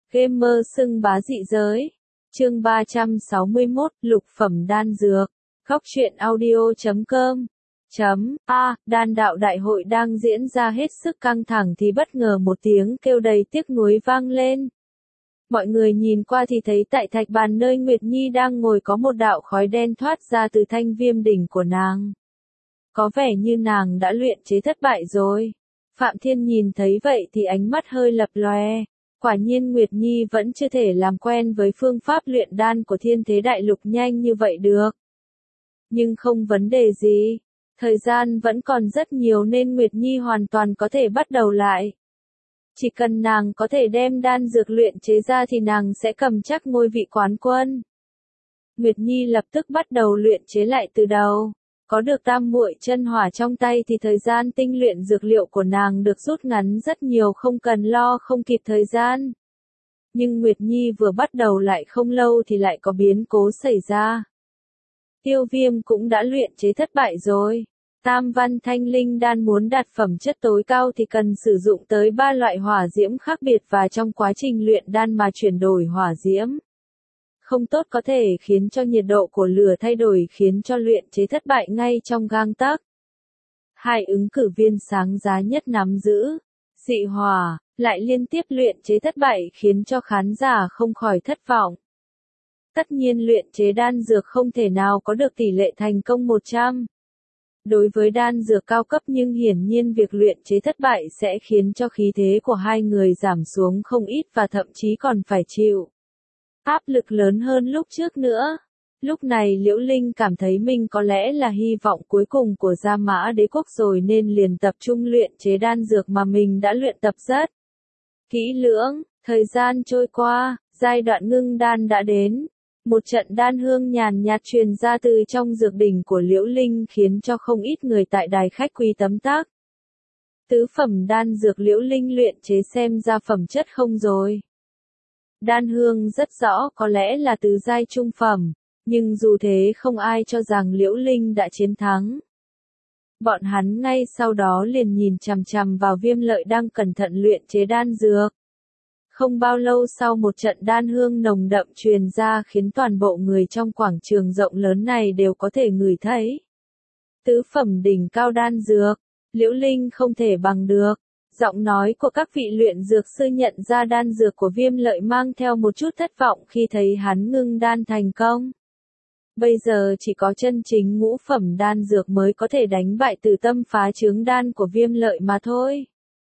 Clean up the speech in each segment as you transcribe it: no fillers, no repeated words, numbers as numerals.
Gamer xưng bá dị giới. Chương 361, lục phẩm đan dược. Góc truyện audio.com. Đan đạo đại hội đang diễn ra hết sức căng thẳng thì bất ngờ một tiếng kêu đầy tiếc nuối vang lên. Mọi người nhìn qua thì thấy tại thạch bàn nơi Nguyệt Nhi đang ngồi có một đạo khói đen thoát ra từ thanh viêm đỉnh của nàng. Có vẻ như nàng đã luyện chế thất bại rồi. Phạm Thiên nhìn thấy vậy thì ánh mắt hơi lập lòe. Quả nhiên Nguyệt Nhi vẫn chưa thể làm quen với phương pháp luyện đan của Thiên Thế Đại Lục nhanh như vậy được. Nhưng không vấn đề gì. Thời gian vẫn còn rất nhiều nên Nguyệt Nhi hoàn toàn có thể bắt đầu lại. Chỉ cần nàng có thể đem đan dược luyện chế ra thì nàng sẽ cầm chắc ngôi vị quán quân. Nguyệt Nhi lập tức bắt đầu luyện chế lại từ đầu. Có được tam muội chân hỏa trong tay thì thời gian tinh luyện dược liệu của nàng được rút ngắn rất nhiều, không cần lo không kịp thời gian. Nhưng Nguyệt Nhi vừa bắt đầu lại không lâu thì lại có biến cố xảy ra. Tiêu Viêm cũng đã luyện chế thất bại rồi. Tam văn thanh linh đan muốn đạt phẩm chất tối cao thì cần sử dụng tới 3 loại hỏa diễm khác biệt, và trong quá trình luyện đan mà chuyển đổi hỏa diễm không tốt có thể khiến cho nhiệt độ của lửa thay đổi, khiến cho luyện chế thất bại ngay trong gang tấc. Hai ứng cử viên sáng giá nhất nắm giữ dị hỏa lại liên tiếp luyện chế thất bại, khiến cho khán giả không khỏi thất vọng. Tất nhiên luyện chế đan dược không thể nào có được tỷ lệ thành công 100. Đối với đan dược cao cấp, nhưng hiển nhiên việc luyện chế thất bại sẽ khiến cho khí thế của hai người giảm xuống không ít, và thậm chí còn phải chịu áp lực lớn hơn lúc trước nữa. Lúc này Liễu Linh cảm thấy mình có lẽ là hy vọng cuối cùng của Gia Mã Đế Quốc rồi, nên liền tập trung luyện chế đan dược mà mình đã luyện tập rất kỹ lưỡng. Thời gian trôi qua, giai đoạn ngưng đan đã đến. Một trận đan hương nhàn nhạt truyền ra từ trong dược đỉnh của Liễu Linh, khiến cho không ít người tại đài khách quý tấm tắc. Tứ phẩm đan dược Liễu Linh luyện chế xem ra phẩm chất không rồi. Đan hương rất rõ có lẽ là tứ giai trung phẩm, nhưng dù thế không ai cho rằng Liễu Linh đã chiến thắng. Bọn hắn ngay sau đó liền nhìn chằm chằm vào Viêm Lợi đang cẩn thận luyện chế đan dược. Không bao lâu sau, một trận đan hương nồng đậm truyền ra khiến toàn bộ người trong quảng trường rộng lớn này đều có thể ngửi thấy. Tứ phẩm đỉnh cao đan dược, Liễu Linh không thể bằng được. Giọng nói của các vị luyện dược sư nhận ra đan dược của Viêm Lợi mang theo một chút thất vọng khi thấy hắn ngưng đan thành công. Bây giờ chỉ có chân chính ngũ phẩm đan dược mới có thể đánh bại Tử Tâm phá trướng đan của Viêm Lợi mà thôi.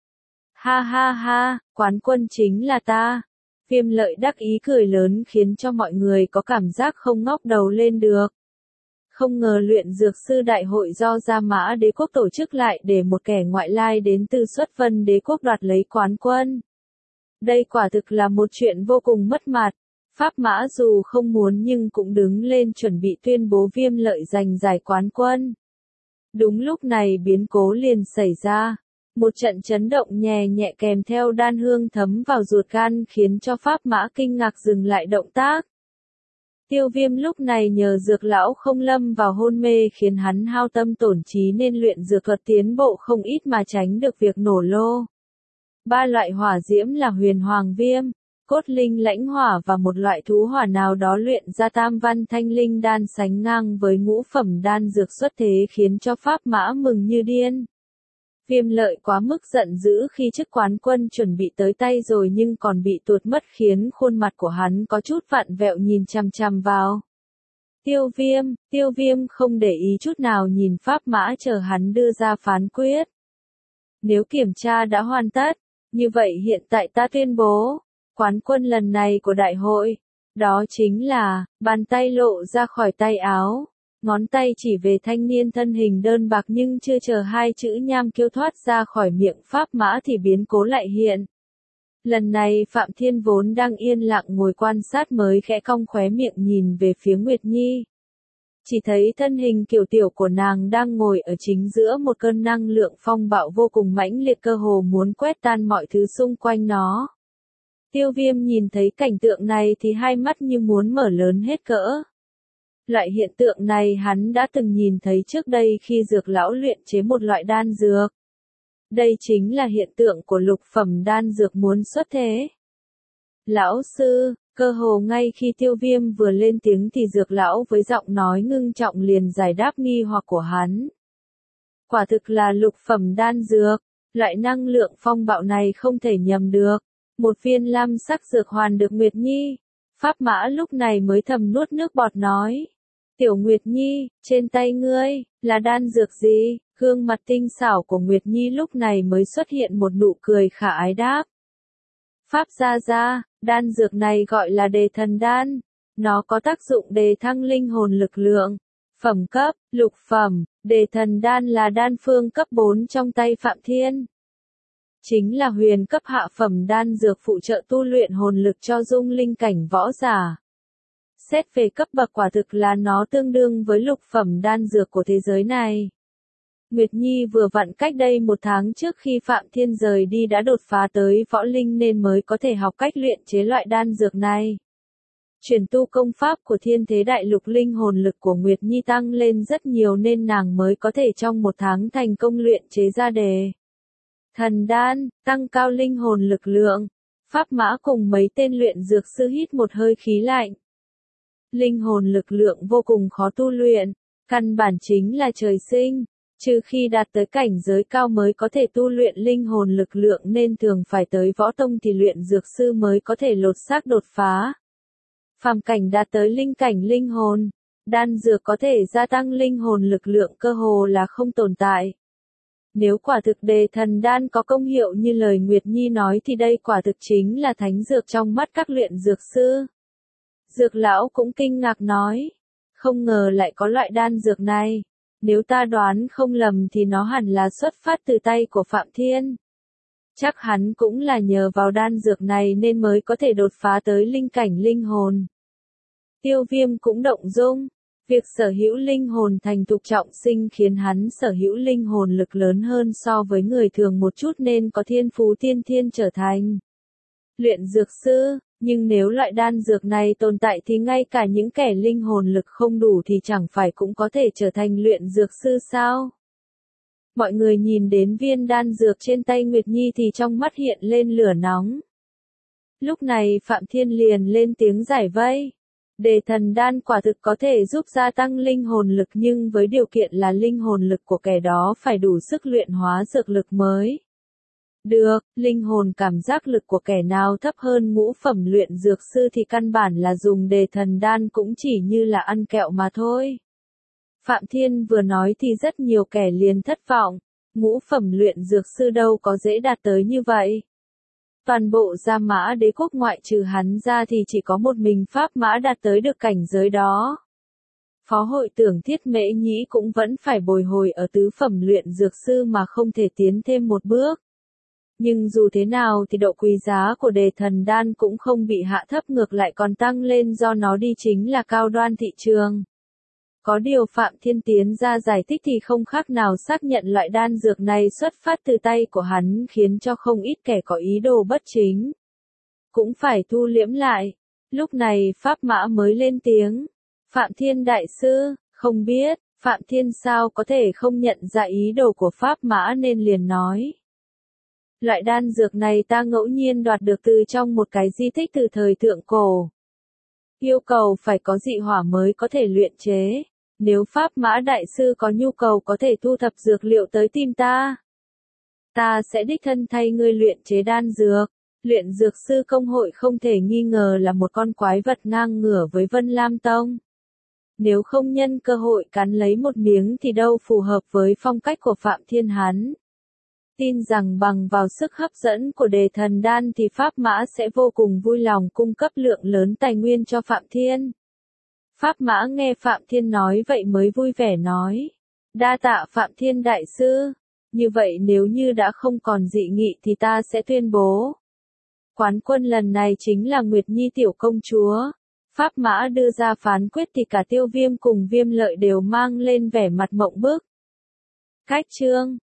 Ha ha ha, quán quân chính là ta. Viêm Lợi đắc ý cười lớn khiến cho mọi người có cảm giác không ngóc đầu lên được. Không ngờ luyện dược sư đại hội do Gia Mã Đế Quốc tổ chức lại để một kẻ ngoại lai đến từ Xuất Vân Đế Quốc đoạt lấy quán quân. Đây quả thực là một chuyện vô cùng mất mặt. Pháp Mã dù không muốn nhưng cũng đứng lên chuẩn bị tuyên bố Viêm Lợi giành giải quán quân. Đúng lúc này biến cố liền xảy ra. Một trận chấn động nhẹ nhẹ kèm theo đan hương thấm vào ruột gan khiến cho Pháp Mã kinh ngạc dừng lại động tác. Tiêu Viêm lúc này nhờ dược lão không lâm vào hôn mê khiến hắn hao tâm tổn trí, nên luyện dược thuật tiến bộ không ít mà tránh được việc nổ lô. 3 loại hỏa diễm là huyền hoàng viêm, cốt linh lãnh hỏa và một loại thú hỏa nào đó luyện ra tam văn thanh linh đan sánh ngang với ngũ phẩm đan dược xuất thế, khiến cho Pháp Mã mừng như điên. Viêm Lợi quá mức giận dữ khi chức quán quân chuẩn bị tới tay rồi nhưng còn bị tuột mất, khiến khuôn mặt của hắn có chút vặn vẹo nhìn chằm chằm vào Tiêu Viêm không để ý chút nào nhìn Pháp Mã chờ hắn đưa ra phán quyết. Nếu kiểm tra đã hoàn tất, như vậy hiện tại ta tuyên bố, quán quân lần này của đại hội, đó chính là, bàn tay lộ ra khỏi tay áo. Ngón tay chỉ về thanh niên thân hình đơn bạc, nhưng chưa chờ hai chữ nham kiêu thoát ra khỏi miệng Pháp Mã thì biến cố lại hiện. Lần này Phạm Thiên vốn đang yên lặng ngồi quan sát mới khẽ cong khóe miệng nhìn về phía Nguyệt Nhi. Chỉ thấy thân hình kiều tiểu của nàng đang ngồi ở chính giữa một cơn năng lượng phong bạo vô cùng mãnh liệt, cơ hồ muốn quét tan mọi thứ xung quanh nó. Tiêu Viêm nhìn thấy cảnh tượng này thì hai mắt như muốn mở lớn hết cỡ. Loại hiện tượng này hắn đã từng nhìn thấy trước đây khi dược lão luyện chế một loại đan dược. Đây chính là hiện tượng của lục phẩm đan dược muốn xuất thế. Lão sư, cơ hồ ngay khi Tiêu Viêm vừa lên tiếng thì Dược lão với giọng nói ngưng trọng liền giải đáp nghi hoặc của hắn. Quả thực là lục phẩm đan dược, loại năng lượng phong bạo này không thể nhầm được. Một viên lam sắc dược hoàn được Nguyệt Nhi. Pháp Mã lúc này mới thầm nuốt nước bọt nói. Tiểu Nguyệt Nhi, trên tay ngươi, là đan dược gì? Gương mặt tinh xảo của Nguyệt Nhi lúc này mới xuất hiện một nụ cười khả ái đáp. Pháp gia gia, đan dược này gọi là đề thần đan. Nó có tác dụng đề thăng linh hồn lực lượng. Phẩm cấp, lục phẩm, đề thần đan là đan phương cấp 4 trong tay Phạm Thiên. Chính là huyền cấp hạ phẩm đan dược phụ trợ tu luyện hồn lực cho dung linh cảnh võ giả. Xét về cấp bậc quả thực là nó tương đương với lục phẩm đan dược của thế giới này. Nguyệt Nhi vừa vặn cách đây 1 tháng trước khi Phạm Thiên rời đi đã đột phá tới võ linh nên mới có thể học cách luyện chế loại đan dược này. Chuyển tu công pháp của Thiên Thế Đại Lục linh hồn lực của Nguyệt Nhi tăng lên rất nhiều nên nàng mới có thể trong 1 tháng thành công luyện chế ra đề thần đan, tăng cao linh hồn lực lượng. Pháp Mã cùng mấy tên luyện dược sư hít một hơi khí lạnh. Linh hồn lực lượng vô cùng khó tu luyện, căn bản chính là trời sinh, trừ khi đạt tới cảnh giới cao mới có thể tu luyện linh hồn lực lượng nên thường phải tới võ tông thì luyện dược sư mới có thể lột xác đột phá. Phàm cảnh đạt tới linh cảnh linh hồn, đan dược có thể gia tăng linh hồn lực lượng cơ hồ là không tồn tại. Nếu quả thực đề thần đan có công hiệu như lời Nguyệt Nhi nói thì đây quả thực chính là thánh dược trong mắt các luyện dược sư. Dược lão cũng kinh ngạc nói, không ngờ lại có loại đan dược này, nếu ta đoán không lầm thì nó hẳn là xuất phát từ tay của Phạm Thiên. Chắc hắn cũng là nhờ vào đan dược này nên mới có thể đột phá tới linh cảnh linh hồn. Tiêu Viêm cũng động dung. Việc sở hữu linh hồn thành thục trọng sinh khiến hắn sở hữu linh hồn lực lớn hơn so với người thường một chút nên có thiên phú tiên thiên trở thành luyện dược sư, nhưng nếu loại đan dược này tồn tại thì ngay cả những kẻ linh hồn lực không đủ thì chẳng phải cũng có thể trở thành luyện dược sư sao? Mọi người nhìn đến viên đan dược trên tay Nguyệt Nhi thì trong mắt hiện lên lửa nóng. Lúc này Phạm Thiên liền lên tiếng giải vây. Đề thần đan quả thực có thể giúp gia tăng linh hồn lực nhưng với điều kiện là linh hồn lực của kẻ đó phải đủ sức luyện hóa dược lực mới. Được, linh hồn cảm giác lực của kẻ nào thấp hơn ngũ phẩm luyện dược sư thì căn bản là dùng đề thần đan cũng chỉ như là ăn kẹo mà thôi. Phạm Thiên vừa nói thì rất nhiều kẻ liền thất vọng, ngũ phẩm luyện dược sư đâu có dễ đạt tới như vậy. Toàn bộ Gia Mã Đế quốc ngoại trừ hắn ra thì chỉ có một mình Pháp Mã đạt tới được cảnh giới đó. Phó hội tưởng Thiết Mễ Nhĩ cũng vẫn phải bồi hồi ở tứ phẩm luyện dược sư mà không thể tiến thêm một bước. Nhưng dù thế nào thì độ quý giá của đề thần đan cũng không bị hạ thấp ngược lại còn tăng lên do nó đi chính là cao đoan thị trường. Có điều Phạm Thiên tiến ra giải thích thì không khác nào xác nhận loại đan dược này xuất phát từ tay của hắn khiến cho không ít kẻ có ý đồ bất chính cũng phải thu liễm lại. Lúc này Pháp Mã mới lên tiếng. Phạm Thiên đại sư, không biết, Phạm Thiên sao có thể không nhận ra ý đồ của Pháp Mã nên liền nói. Loại đan dược này ta ngẫu nhiên đoạt được từ trong một cái di tích từ thời thượng cổ. Yêu cầu phải có dị hỏa mới có thể luyện chế. Nếu Pháp Mã đại sư có nhu cầu có thể thu thập dược liệu tới tìm ta. Ta sẽ đích thân thay ngươi luyện chế đan dược. Luyện dược sư công hội không thể nghi ngờ là một con quái vật ngang ngửa với Vân Lam Tông. Nếu không nhân cơ hội cắn lấy một miếng thì đâu phù hợp với phong cách của Phạm Thiên hắn. Tin rằng bằng vào sức hấp dẫn của đề thần đan thì Pháp Mã sẽ vô cùng vui lòng cung cấp lượng lớn tài nguyên cho Phạm Thiên. Pháp Mã nghe Phạm Thiên nói vậy mới vui vẻ nói. Đa tạ Phạm Thiên đại sư. Như vậy nếu như đã không còn dị nghị thì ta sẽ tuyên bố. Quán quân lần này chính là Nguyệt Nhi tiểu công chúa. Pháp Mã đưa ra phán quyết thì cả Tiêu Viêm cùng Viêm Lợi đều mang lên vẻ mặt mộng bức. Cách chương